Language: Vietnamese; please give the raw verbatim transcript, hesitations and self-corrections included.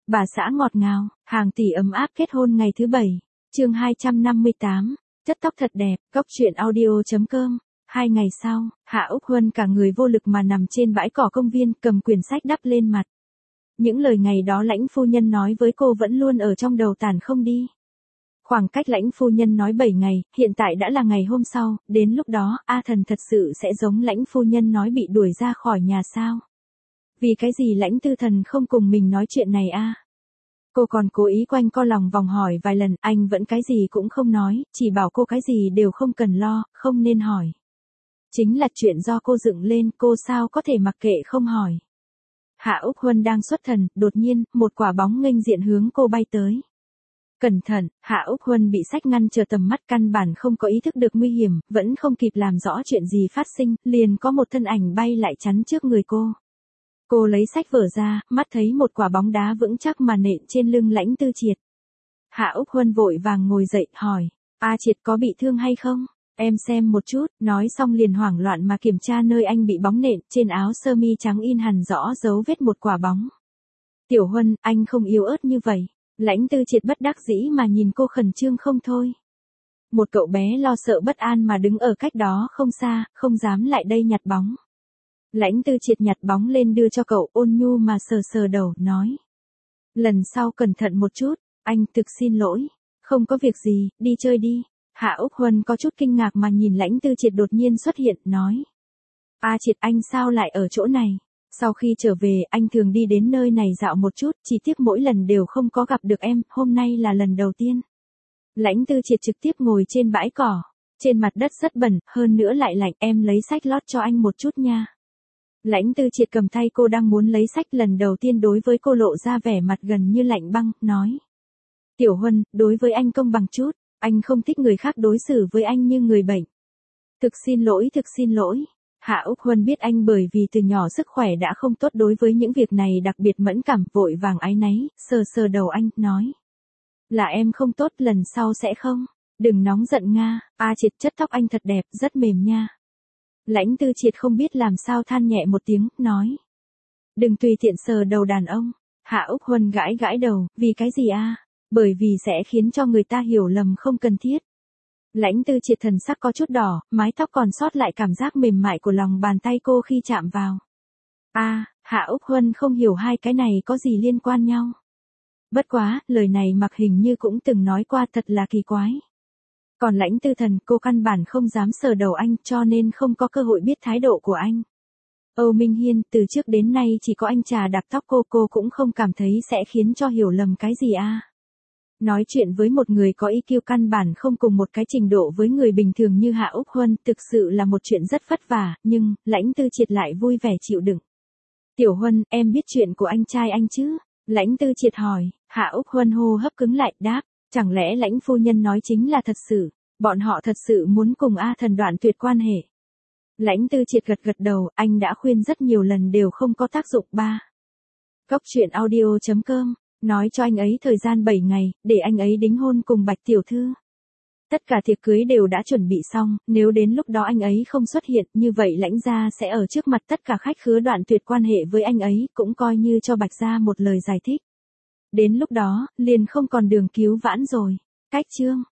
Bà xã ngọt ngào, hàng tỷ ấm áp kết hôn ngày thứ bảy. Chương hai trăm năm mươi tám. Chất tóc thật đẹp, góc truyện audio.com. Hai ngày sau, Hạ Úc Huân cả người vô lực mà nằm trên bãi cỏ công viên, cầm quyển sách đắp lên mặt. Những lời ngày đó Lãnh phu nhân nói với cô vẫn luôn ở trong đầu tản không đi. Khoảng cách Lãnh phu nhân nói bảy ngày, hiện tại đã là ngày hôm sau, đến lúc đó, A Thần thật sự sẽ giống Lãnh phu nhân nói bị đuổi ra khỏi nhà sao? Vì cái gì Lãnh Tư Thần không cùng mình nói chuyện này a? Cô còn cố ý quanh co lòng vòng hỏi vài lần, anh vẫn cái gì cũng không nói, chỉ bảo cô cái gì đều không cần lo, không nên hỏi. Chính là chuyện do cô dựng lên, cô sao có thể mặc kệ không hỏi. Hạ Úc Huân đang xuất thần, đột nhiên, một quả bóng nghênh diện hướng cô bay tới. Cẩn thận, Hạ Úc Huân bị sách ngăn trở tầm mắt, căn bản không có ý thức được nguy hiểm, vẫn không kịp làm rõ chuyện gì phát sinh, liền có một thân ảnh bay lại chắn trước người cô. Cô lấy sách vở ra, mắt thấy một quả bóng đá vững chắc mà nện trên lưng Lãnh Tư Triệt. Hạ Úc Huân vội vàng ngồi dậy, hỏi, A Triệt có bị thương hay không? Em xem một chút, nói xong liền hoảng loạn mà kiểm tra nơi anh bị bóng nện, trên áo sơ mi trắng in hẳn rõ dấu vết một quả bóng. Tiểu Huân, anh không yếu ớt như vậy. Lãnh Tư Triệt bất đắc dĩ mà nhìn cô khẩn trương không thôi. Một cậu bé lo sợ bất an mà đứng ở cách đó không xa, không dám lại đây nhặt bóng. Lãnh Tư Triệt nhặt bóng lên đưa cho cậu, ôn nhu mà sờ sờ đầu, nói. Lần sau cẩn thận một chút, anh thực xin lỗi. Không có việc gì, đi chơi đi. Hạ Úc Huân có chút kinh ngạc mà nhìn Lãnh Tư Triệt đột nhiên xuất hiện, nói. A Triệt, anh sao lại ở chỗ này? Sau khi trở về, anh thường đi đến nơi này dạo một chút, chỉ tiếc mỗi lần đều không có gặp được em, hôm nay là lần đầu tiên. Lãnh Tư Triệt trực tiếp ngồi trên bãi cỏ. Trên mặt đất rất bẩn, hơn nữa lại lạnh, em lấy sách lót cho anh một chút nha. Lãnh Tư Triệt cầm tay cô đang muốn lấy sách, lần đầu tiên đối với cô lộ ra vẻ mặt gần như lạnh băng, nói. Tiểu Huân, đối với anh công bằng chút, anh không thích người khác đối xử với anh như người bệnh. Thực xin lỗi, thực xin lỗi. Hạ Úc Huân biết anh bởi vì từ nhỏ sức khỏe đã không tốt, đối với những việc này đặc biệt mẫn cảm, vội vàng áy náy, sờ sờ đầu anh, nói. Là em không tốt, lần sau sẽ không. Đừng nóng giận nga, A Triệt, chất tóc anh thật đẹp, rất mềm nha. Lãnh Tư Triệt không biết làm sao than nhẹ một tiếng, nói. Đừng tùy tiện sờ đầu đàn ông. Hạ Úc Huân gãi gãi đầu, vì cái gì a? Bởi vì sẽ khiến cho người ta hiểu lầm không cần thiết. Lãnh Tư Triệt thần sắc có chút đỏ, mái tóc còn sót lại cảm giác mềm mại của lòng bàn tay cô khi chạm vào. A, à, Hạ Úc Huân không hiểu hai cái này có gì liên quan nhau. Bất quá, lời này Mặc hình như cũng từng nói qua, thật là kỳ quái. Còn Lãnh Tư Thần, cô căn bản không dám sờ đầu anh, cho nên không có cơ hội biết thái độ của anh. Âu Minh Hiên, từ trước đến nay chỉ có anh trà đạp tóc cô, cô cũng không cảm thấy sẽ khiến cho hiểu lầm cái gì a. À. Nói chuyện với một người có i kiu căn bản không cùng một cái trình độ với người bình thường như Hạ Úc Huân, thực sự là một chuyện rất vất vả, nhưng, Lãnh Tư Triệt lại vui vẻ chịu đựng. Tiểu Huân, em biết chuyện của anh trai anh chứ? Lãnh Tư Triệt hỏi. Hạ Úc Huân hô hấp cứng lại, đáp, chẳng lẽ Lãnh phu nhân nói chính là thật sự, bọn họ thật sự muốn cùng A Thần đoạn tuyệt quan hệ. Lãnh Tư Triệt gật gật đầu, anh đã khuyên rất nhiều lần đều không có tác dụng. Ba. Góc truyện audio.com. Nói cho anh ấy thời gian bảy ngày, để anh ấy đính hôn cùng Bạch tiểu thư. Tất cả tiệc cưới đều đã chuẩn bị xong, nếu đến lúc đó anh ấy không xuất hiện, như vậy Lãnh gia sẽ ở trước mặt tất cả khách khứa đoạn tuyệt quan hệ với anh ấy, cũng coi như cho Bạch gia một lời giải thích. Đến lúc đó, liền không còn đường cứu vãn rồi. Cách chương